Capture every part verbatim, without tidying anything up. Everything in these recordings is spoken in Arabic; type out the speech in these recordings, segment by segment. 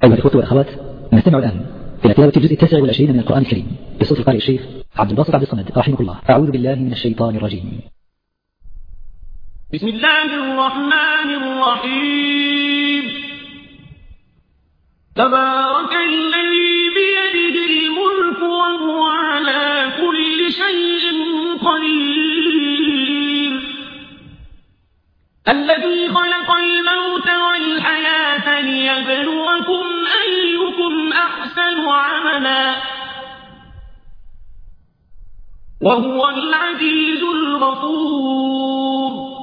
أيها الإخوة والأخوات، نستمع الآن إلى تلاوة الجزء التاسع والعشرين من القرآن الكريم بصوت القارئ الشيخ عبد الباسط عبد الصمد رحمه الله. أعوذ بالله من الشيطان الرجيم. بسم الله الرحمن الرحيم. تبارك الذي بيده الملك وهو على كل شيء قدير، الذي خلق الموت والحياة ليبلوكم أيكم أحسن عملا، وهو العزيز الغفور.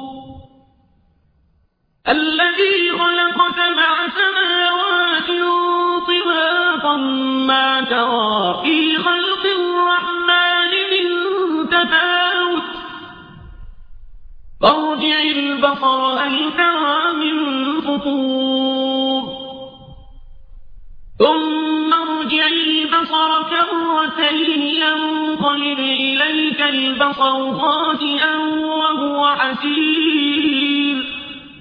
الذي خلق سبع سماوات طباقا ما ترى في خلق الرحمن من تفاوت، فارجع البصر هل ترى من فطور، ثم ارجع البصر كرتين ينقلب إليك البصر خاسئا وهو حسير.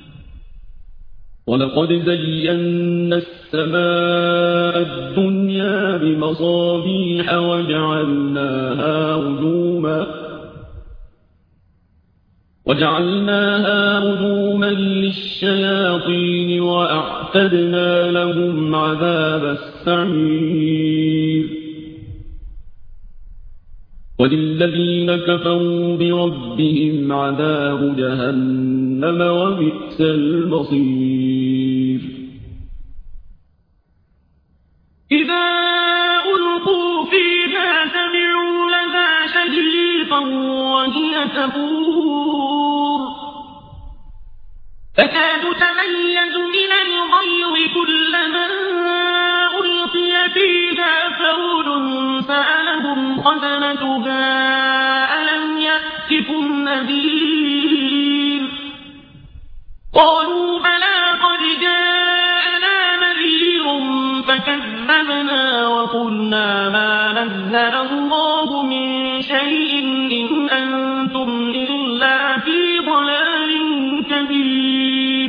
ولقد زينا السماء الدنيا بمصابيح وجعلناها رجوما وجعلناها رجوما للشياطين وأعتدنا لهم عذاب السعير. وللذين كفروا بربهم عذاب جهنم وبئس المصير. إذا ألقوا فيها سمعوا لها شهيقا وهي تفور، تكاد تميز من الغيظ كلما ألقي فيها فوج سألهم خزنتها ألم يأتكم نذير، قالوا بلى قد جاءنا نذير فكذبنا وقلنا ما نزل الله من شيء إن أنتم إلا في ضلال كبير.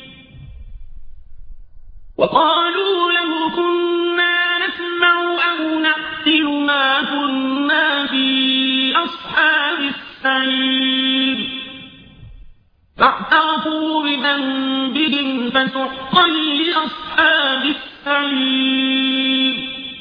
وقالوا لو كنا نسمع أو نعقل ما كنا في أصحاب السعير، فاعترفوا بذنبهم فسحقا لأصحاب السعير.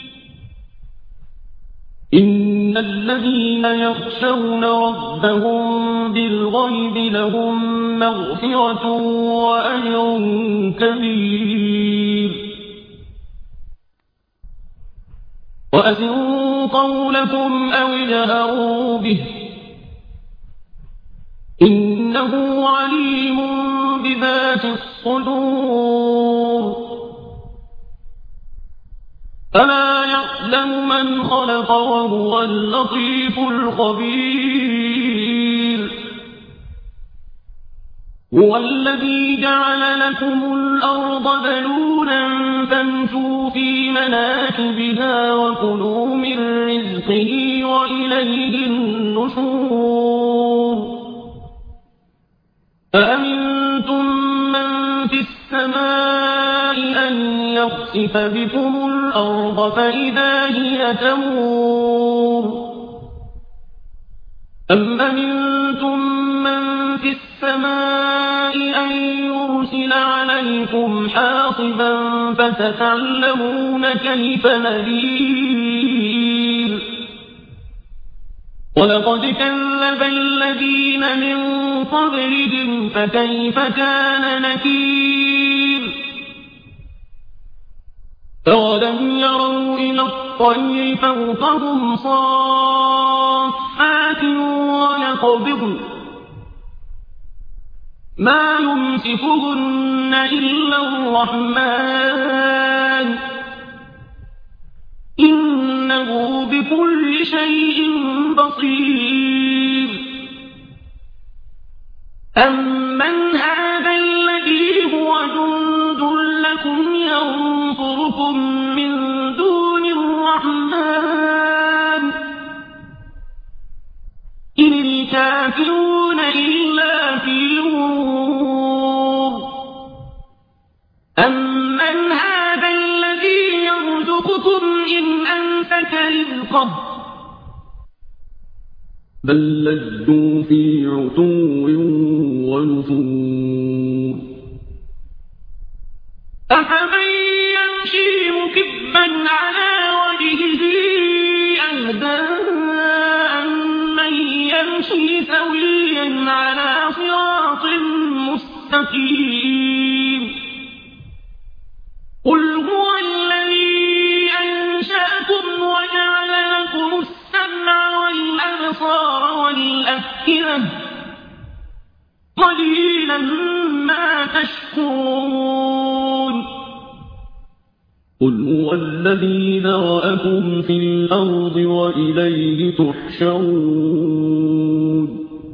إن الذين يخشون ربهم بالغيب لهم مغفرة وأجر كبير. وأسروا قولكم أو اجهروا به إنه عليم بذات الصدور. ألا يعلم من خلق وهو اللطيف الخبير. هو الذي جعل لكم الأرض ذلولا فامشوا في مناكبها وكلوا من رزقه وإليه النشور. أأمنتم من في السماء أن يخسف بكم الأرض فإذا هي تمور، أم أمنتم من في السماء أن يرسل عليكم حاصبا فستعلمون كيف نذير. ولقد كذب الذين من قبلهم فكيف كان نكير. أولم يروا إلى الطير فوقهم صافات ويقبضن ما يمسكهن إلا الرحمن إنه بكل شيء بصير. أمن هذا الذي هو جند لكم ينصركم من دون الرحمن إن الكافرون إلا في غرور. أمن هذا الذي لك رزقه بل لجوا في عتو ونفور أفمن يمشي مكبا على وجهه أهدى أمن يمشي سويا على صراط مستقيم قل هو الذي أنشأكم وجعل لكم السمع والأبصار والأفئدة قليلا ما تشكرون قل هو الذي ذرأكم في الأرض وإليه تحشرون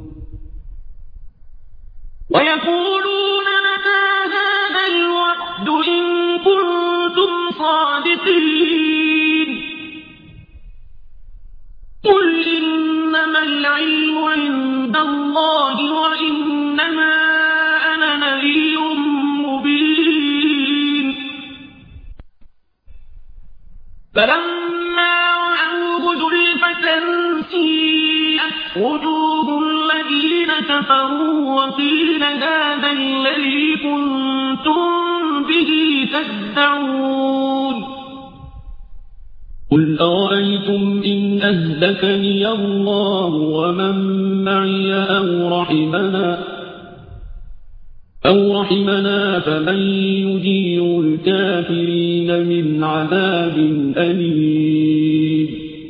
ويقولون متى هذا الوعد إن كنتم صادقين قل إنما العلم عند الله وإنما أنا نذير مبين فلما رأوه زلفة سيئت وجوه الذين كفروا وقيل هذا الذي كنتم به تدعون قل أرأيتم إن أهلكني الله ومن معي أو رحمنا أو رحمنا فمن يجير الكافرين من عذاب أليم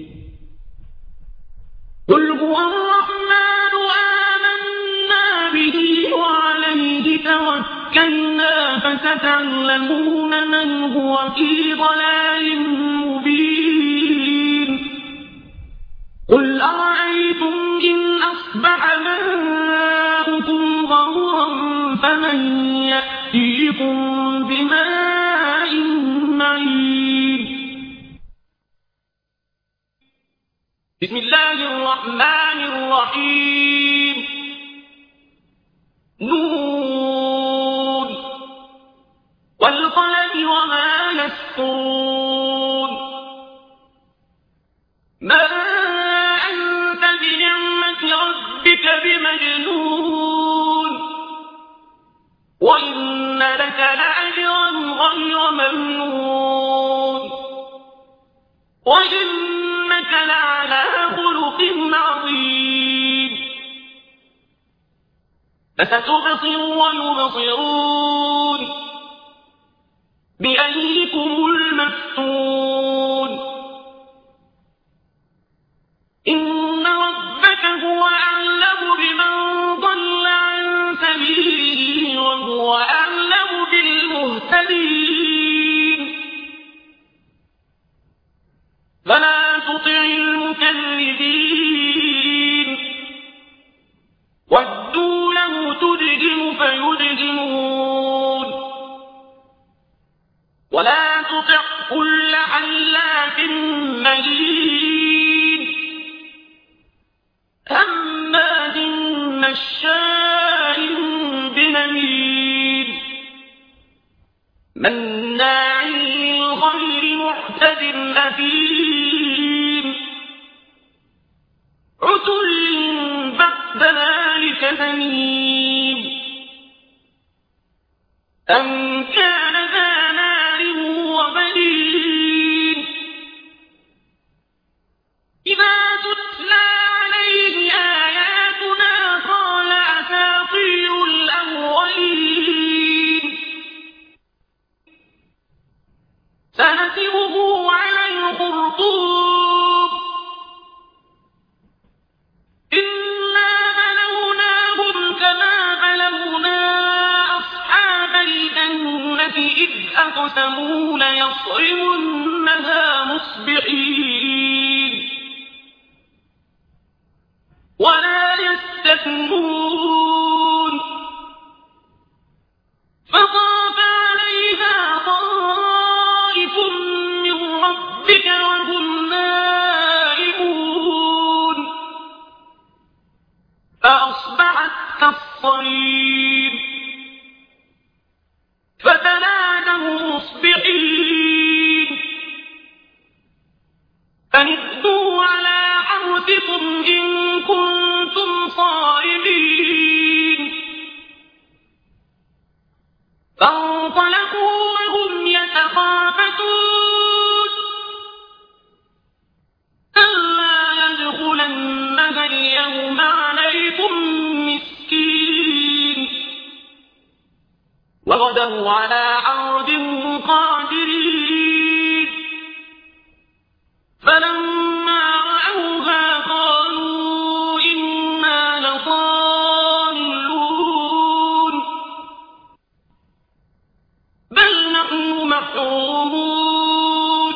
قل هو الرحمن آمنا به وعليه توكلنا فستعلمون من هو في ضلال مبين قل أرأيتم إن أصبح ماؤكم غورا فمن يأتيكم بماء معين بسم الله الرحمن الرحيم نون والقلم وما يسطرون ما أنت بنعمة ربك بمجنون وإن لك لأجرا غير ممنون وإنك لعلى خلق عظيم فستبصر ويبصرون بأيكم المفتون إن ربك هو أعلم بمن ضل عن سبيله وهو أعلم بالمهتدين فلا تطع المكذبين ودوا له تدهم فيدهمون ولا تطع كل حلاف مهين هماز مشاء بنميم مناع للخير معتد أثيم عتل بعد ذلك زنيم أن كان ذا مال وبنين إذا تتلى عليه آياتنا قال أساطير الأولين سنسمه على الخرطوم إنا بلوناهم كما بلونا أصحاب الجنة إذ أقسموا ليصرمنها مصبحين ولا يستثنون فطاف عليها طائف من ربك وهم نائمون فأصبحت كالصريم فتنادوا مصبحين أن إن كنتم صارمين فانطلقوا وهم يتخافتون ألا يدخلنها اليوم عليكم مسكين وغدوا على حرد قادرين فلما رأوها قالوا إنا لضالون بل نحن محرومون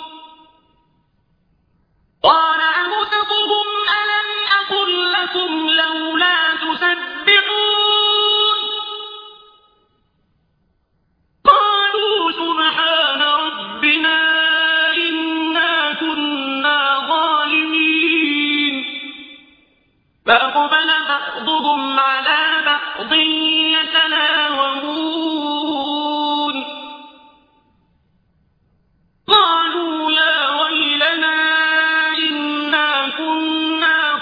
قال أمسكهم ألم أقل لكم لولا تسبحون قالوا سبحان ربنا إنا كنا ظالمين فأقبل بعضهم على بعض يتلاومون قالوا يا ويلنا إنا كنا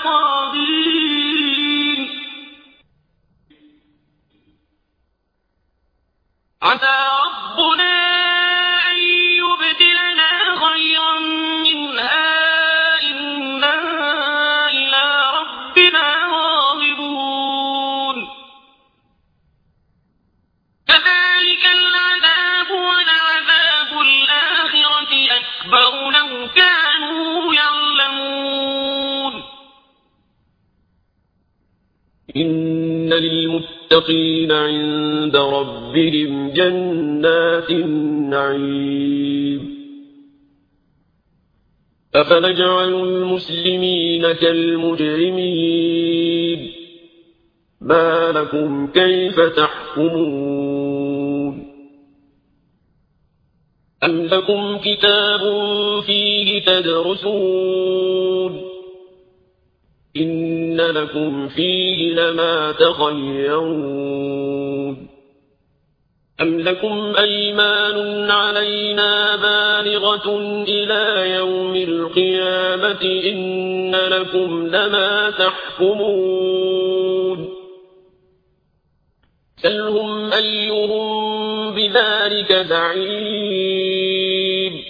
طاغين عسى ربنا أن يبدلنا خيرا منها إنا إلى ربنا راغبون كذلك العذاب ولعذاب الآخرة أكبر لو كانوا يعلمون إن للمتقين عند ربهم جنات النعيم أفنجعل المسلمين كالمجرمين ما لكم كيف تحكمون أم لكم كتاب فيه تدرسون إن لكم فيه لما تخيرون أم لكم أيمان علينا بالغة إلى يوم القيامة إن لكم لما تحكمون سلهم أيهم بذلك زعيم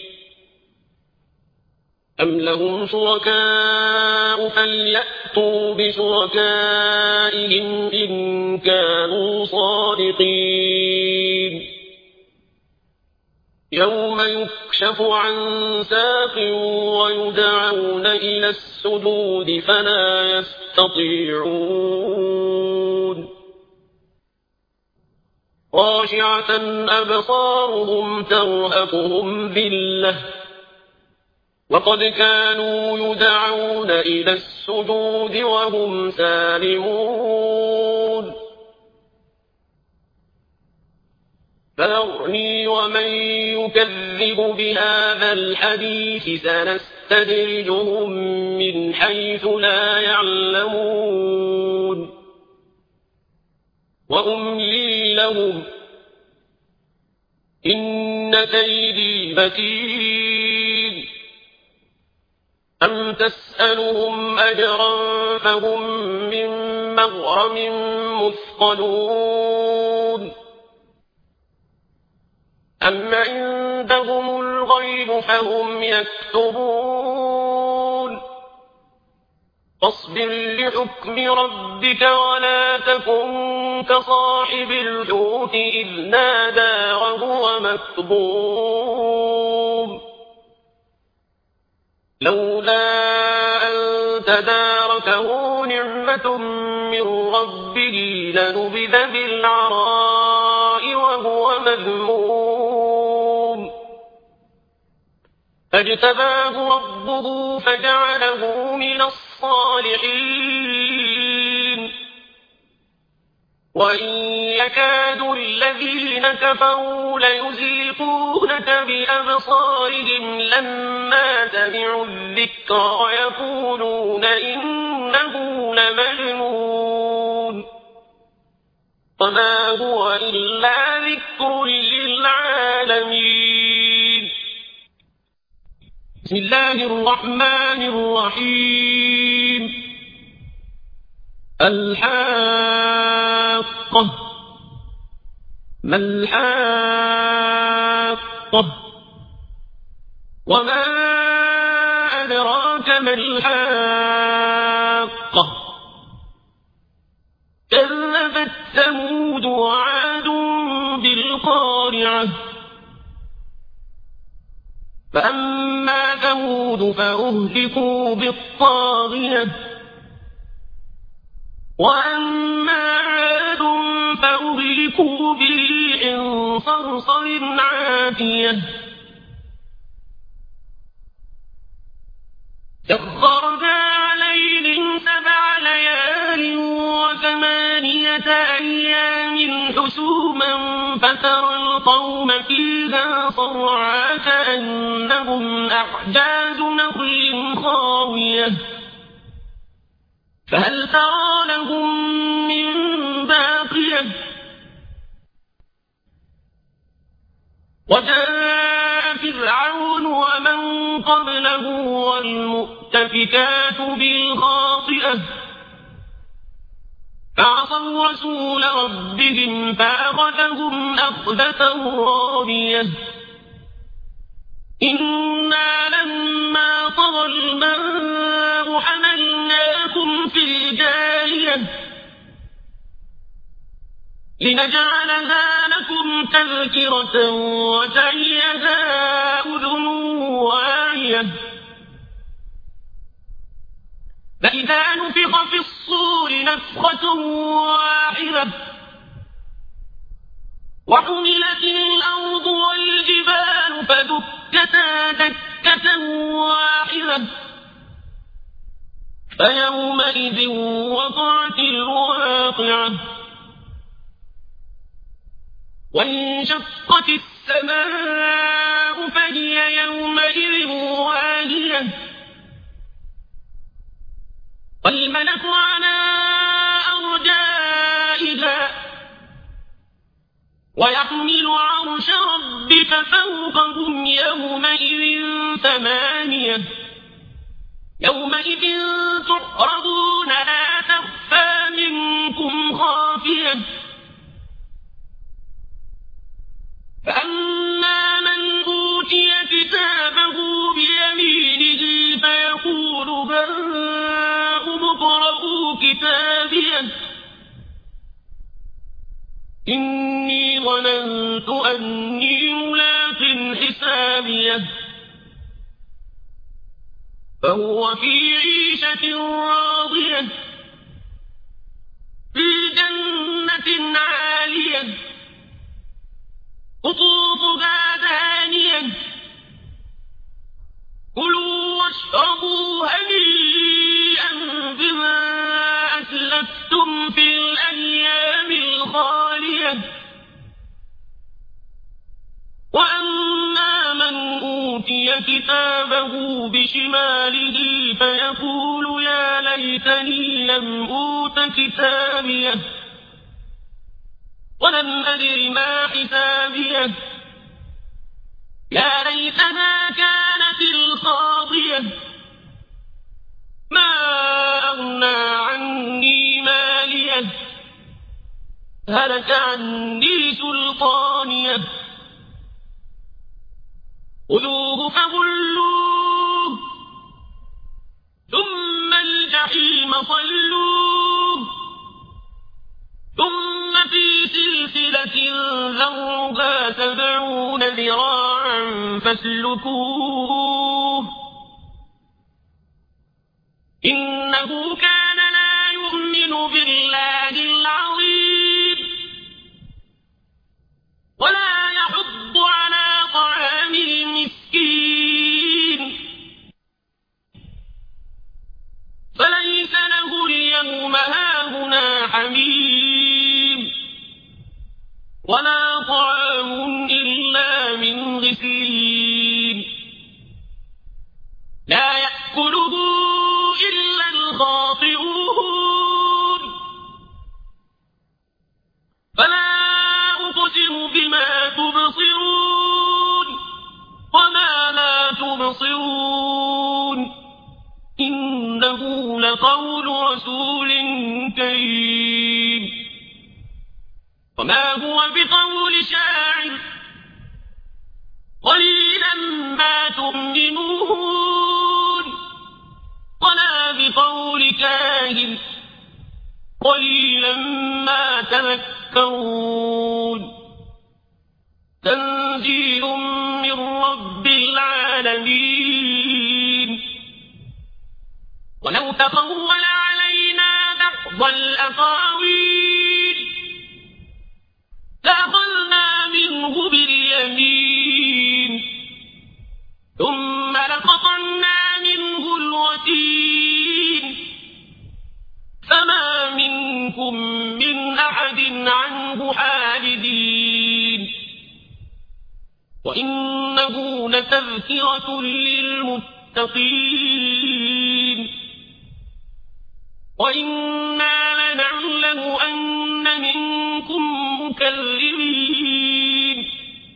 أم لهم شركاء فليأتوا بشركائهم إن كانوا صادقين يوم يكشف عن ساق ويدعون إلى السجود فلا يستطيعون خاشعة أبصارهم ترهقهم ذلة وقد كانوا يدعون إلى السجود وهم سالمون فذرني ومن يكذب بهذا الحديث سنستدرجهم من حيث لا يعلمون وأملي لهم إن كيدي متين أم تسألهم أجرا فهم من مغرم مثقلون أم عندهم الغيب فهم يكتبون فاصبر لحكم ربك ولا تكن كصاحب الحوت إذ نادى وهو مكظوم لولا أن تداركه نعمة من ربه لنبذ بالعراء وهو مذموم فاجتباه ربه فجعله من الصالحين وإن يكاد الذين كفروا ليزلقونك بأبصارهم لما سمعوا الذكر ويقولون إنه لمجنون وما هو إلا ذكر للعالمين بسم الله الرحمن الرحيم الحاقة ما الحاقة وما أدراك ما الحاقة كذبت ثمود وعاد بالقارعة فأما ثمود فأهلكوا بالطاغية وأما عاد فأهلكوا بريح صرصر عاتية سخرها عليهم سبع ليال وثمانية أيام حسوما فترى القوم فيها صرعى كأنهم أعجاز نخل خاوية فهل ترى لهم من باقية وجاء فرعون ومن قبله والمؤتفكات بالخاطئة فعصوا رسول ربهم فأخذهم أخذة رابية إنا لما طغى الماء حملناكم في الجارية لنجعلها لكم تذكرة وتعيها أذن واعية فإذا نفخ في الصور نفخة واحدة وحملت الأرض والجبال فدكتا دكة واحدة فيومئذ وقعت الواقعة وانشقت السماء فهي يومئذ واهية والملك على أرجائها ويحمل عرش ربك فوقهم يومئذ ثمانية يومئذ تعرضون لا تخفى منكم خافية فأما من أوتي كتابه بيمينه فيقول هاؤم اقرءوا كتابيه إني ظننت أني ملاق حسابيه فهو في عيشة راضية في جنة عالية قطوفها دانية كلوا واشربوا هنيئا بما أسلفتم في الأيام الخالية وأما من أوتي كتابه بشماله فيقول يا ليتني لم أوت كتابيه ولم أدر ما حسابيه يا ليتها كانت القاضية ما أغنى عني ماليه هلك عني سلطانيه خذوه فغلوه ثم الجحيم صلوه ثم في سلسلة ذرعها سبعون ذراعا فاسلكوه إنه كان لا يؤمن بالله العظيم ولا يحض على طعام المسكين فليس له اليوم هاهنا حميم ولا طعام إلا من غسلين لا يأكله إلا الخاطئون يبصرون إنه لقول رسول كريم وما هو بقول شاعر قليلا ما تؤمنون ولا بقول كاهن قليلا ما تذكرون تنزيل من رب العالمين ولو تقول علينا بعض الأقاويل لأخذنا منه باليمين ثم لقطعنا منه الوتين فما منكم من أحد عنه حاجزين وإنه لتذكرة للمتقين وإنا لنعلم أن منكم مكذبين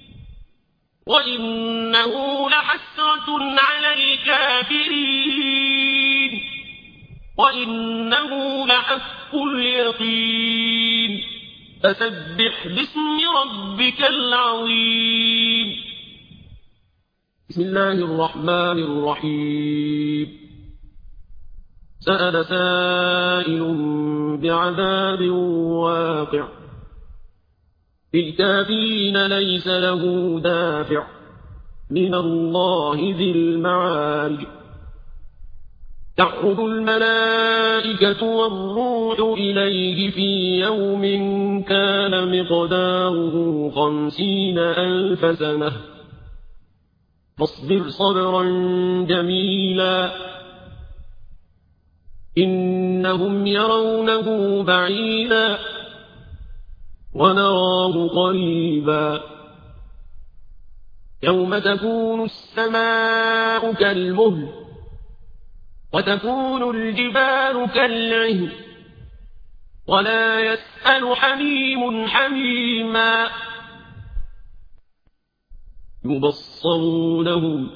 وإنه لحسرة على الكافرين وإنه لحق اليقين فسبح باسم ربك العظيم بسم الله الرحمن الرحيم سأل سائل بعذاب واقع للكافرين ليس له دافع من الله ذي المعارج تعرض الملائكة والروح إليه في يوم كان مقداره خمسين ألف سنة فاصبر صبرا جميلا إنهم يرونه بعيدا ونراه قريبا يوم تكون السماء كالمهل وتكون الجبال كالعهن ولا يسأل حميم حميما يبصرونهم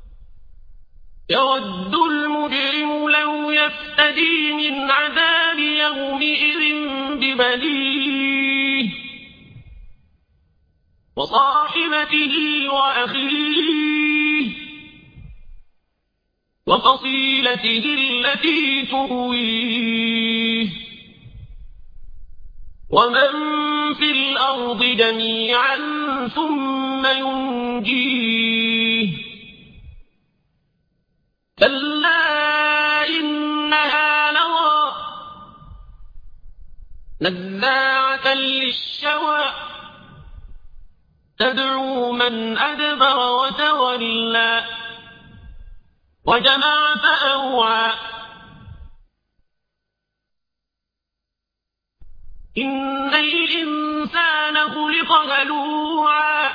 يود المجرم لو يفتدي من عذاب يومئذ ببنيه وصاحبته وأخيه وفصيلته التي تؤويه ومن في الأرض جميعا ثم ينجيه كلا إنها لظى نزاعة للشوى تدعو من أدبر وتولى وجمع فأوعى إن الإنسان خلق هلوعا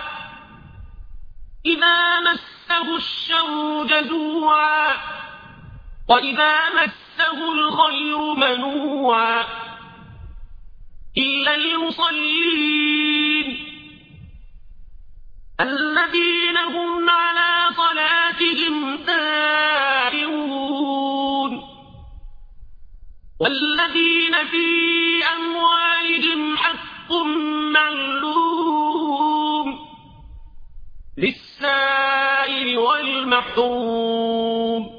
إذا مسه الشر جزوعا وإذا مسه الخير منوعا إلا المصلين الذين هم على صلاتهم دائمون والذين في أموالهم حق معلوم للسائل والمحروم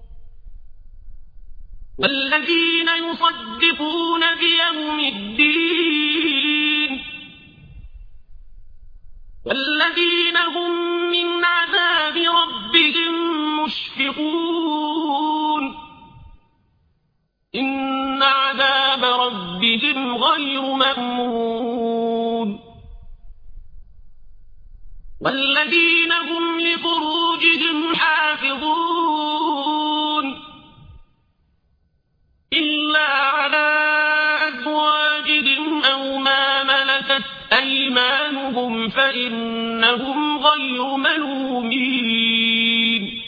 والذين يصدقون بيوم الدين والذين هم من عذاب ربهم مشفقون إن عذاب ربهم غير مأمون والذين هم لفروجهم حافظون إلا على أزواجهم أو ما ملكت أيمانهم فإنهم غير ملومين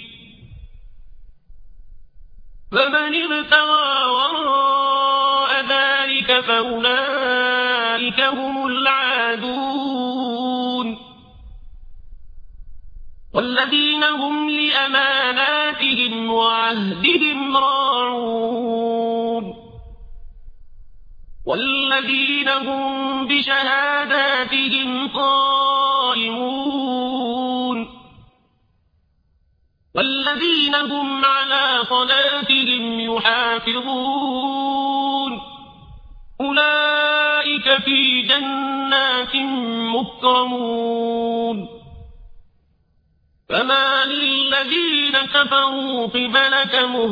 فمن ابتغى وراء ذلك فأولئك هم العادون والذين هم لأماناتهم وعهدهم راعون والذين هم بشهاداتهم قائمون والذين هم على صلاتهم يحافظون أولئك في جنات مكرمون فما للذين كفروا قبلك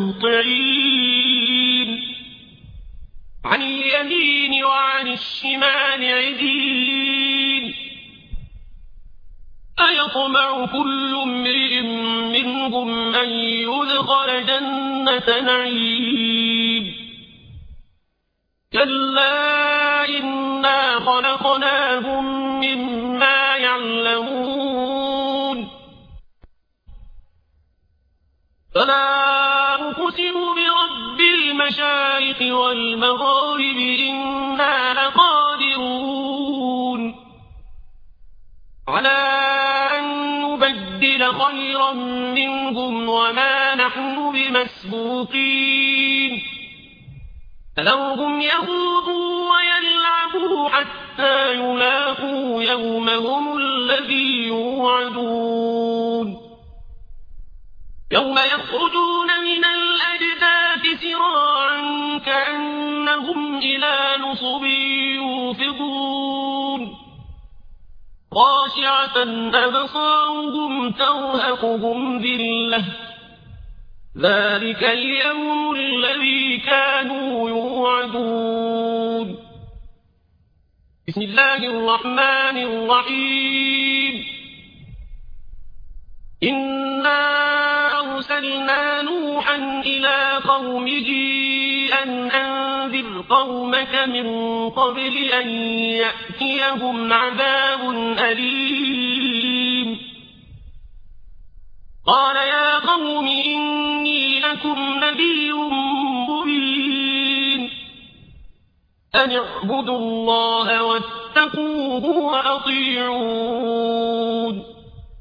مهطعين عن اليمين وعن الشمال عزين أيطمع كل امرئ منهم أن يدخل جنة نعيم كلا إنا خلقناهم مما يعلمون فلا أقسم برب المشارق والمغارب إنا لقادرون على أن نبدل خيرا منهم وما نحن بمسبوقين فذرهم يخوضوا ويلعبوا حتى يلاقوا يومهم الذي يوعدون يوم يخرجون من الأجداث سراعا كأنهم إلى نصب يوفضون خاشعة أبصارهم ترهقهم ذلة ذلك اليوم الذي كانوا يوعدون بسم الله الرحمن الرحيم إنا أرسلنا نوحا إلى قومه أن أنذر قومك من قبل أن يأتيهم عذاب أليم قال يا قوم إني لكم نذير مبين أن اعبدوا الله واتقوه وأطيعون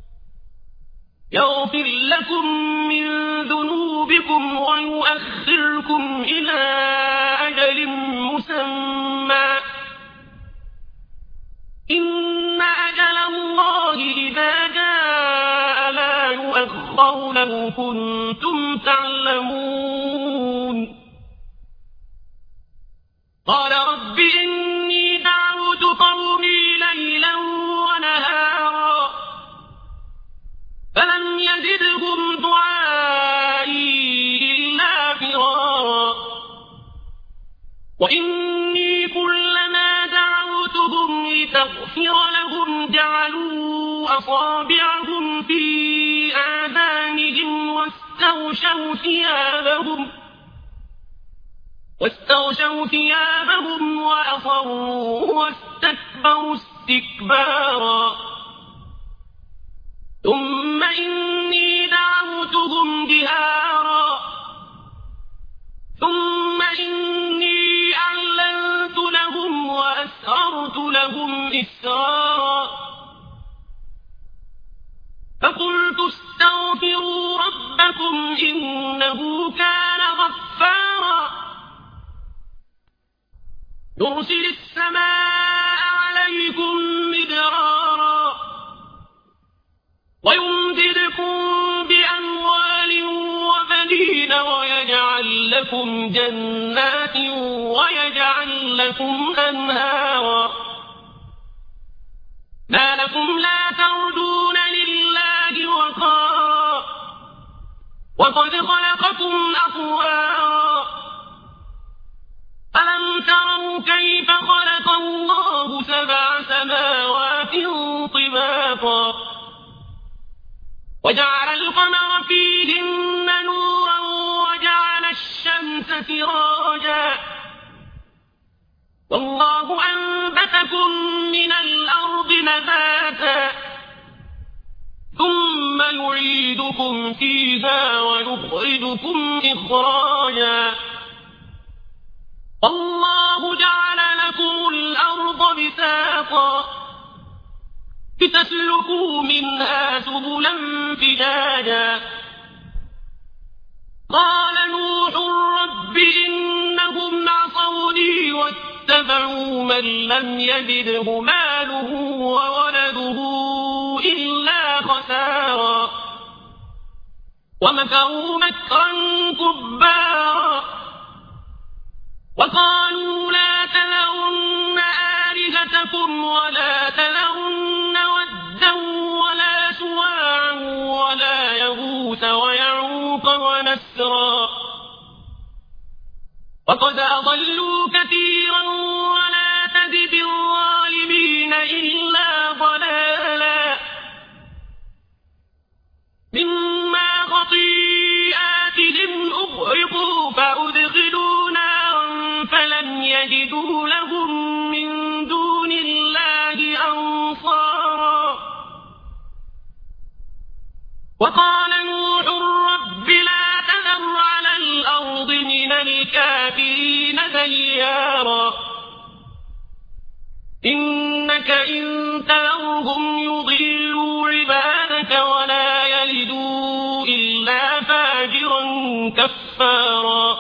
يغفر لكم من ذنوبكم ويؤخركم إلى أجل مسمى إن أجل الله إذا جاء لا يؤخر لو كنتم تعلمون قال رب إني دعوت قومي ليلا ونهارا فلم يزدهم دعائي إلا فرارا وإني كلما دعوتهم لتغفر لهم جعلوا أصابعهم في آذانهم واستغشوا ثيابهم واستغشوا ثيابهم وأصروا واستكبروا استكبارا ثم إني دعوتهم جهارا ثم إني أعلنت لهم وأسررت لهم إسرارا فقلت استغفروا ربكم إنه كان غفارا يرسل السماء عليكم مدرارا ويمددكم بأموال وبنين ويجعل لكم جنات ويجعل لكم أنهارا ما لكم لا ترجون لله وقارا وقد خلقكم أطوارا ألم تروا كيف خلق الله سبع سماوات طباقا وجعل القمر فيهن نورا وجعل الشمس سراجا والله أنبتكم من الأرض نباتا ثم يعيدكم فيها ويخرجكم إخراجا الله جعل لكم الأرض بساطا لتسلكوا منها سبلا فجاجا قال نوح رب إنهم عصوني واتبعوا من لم يزده ماله وولده إلا خسارا ومكروا مكرا كبارا وقالوا لا تذرن آلهتكم ولا تذرن ودا ولا سواعا ولا يغوث ويعوق ونسرا وقد أضلوا كثيرا ولا تزد الظالمين إلا ضلالا مما خطيئاتهم أغرقوا فأدخلوا نارا فلم يجدوا لهم من دون الله أنصارا وقال نوح رب لا تذر على الأرض من الكافرين ديارا إنك إن تذرهم يضلوا عبادك ولا يلدوا إلا فاجرا كفارا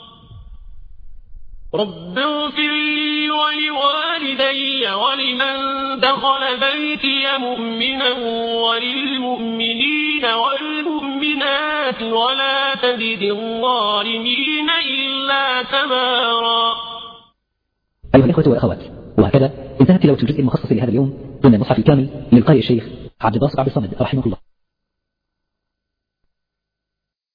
رب اغفر لي ولوالدي ولمن دخل بيتي مؤمنا وللمؤمنين والمؤمنات ولا تزد الظالمين إلا تبارا. أيها الإخوة والأخوات، وهكذا انتهت تلاوة الجزء المخصص لهذا اليوم ضمن المصحف الكامل للقارئ الشيخ عبد الباسط عبد الصمد رحمه الله.